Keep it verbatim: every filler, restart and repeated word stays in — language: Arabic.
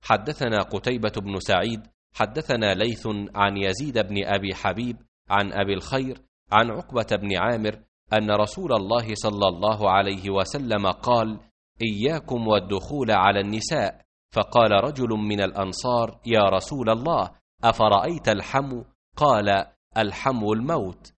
حدثنا قتيبة بن سعيد حدثنا ليث عن يزيد بن أبي حبيب عن أبي الخير عن عقبة بن عامر أن رسول الله صلى الله عليه وسلم قال: إياكم والدخول على النساء. فقال رجل من الأنصار: يا رسول الله، أفرأيت الحمو؟ قال: الحمو الموت.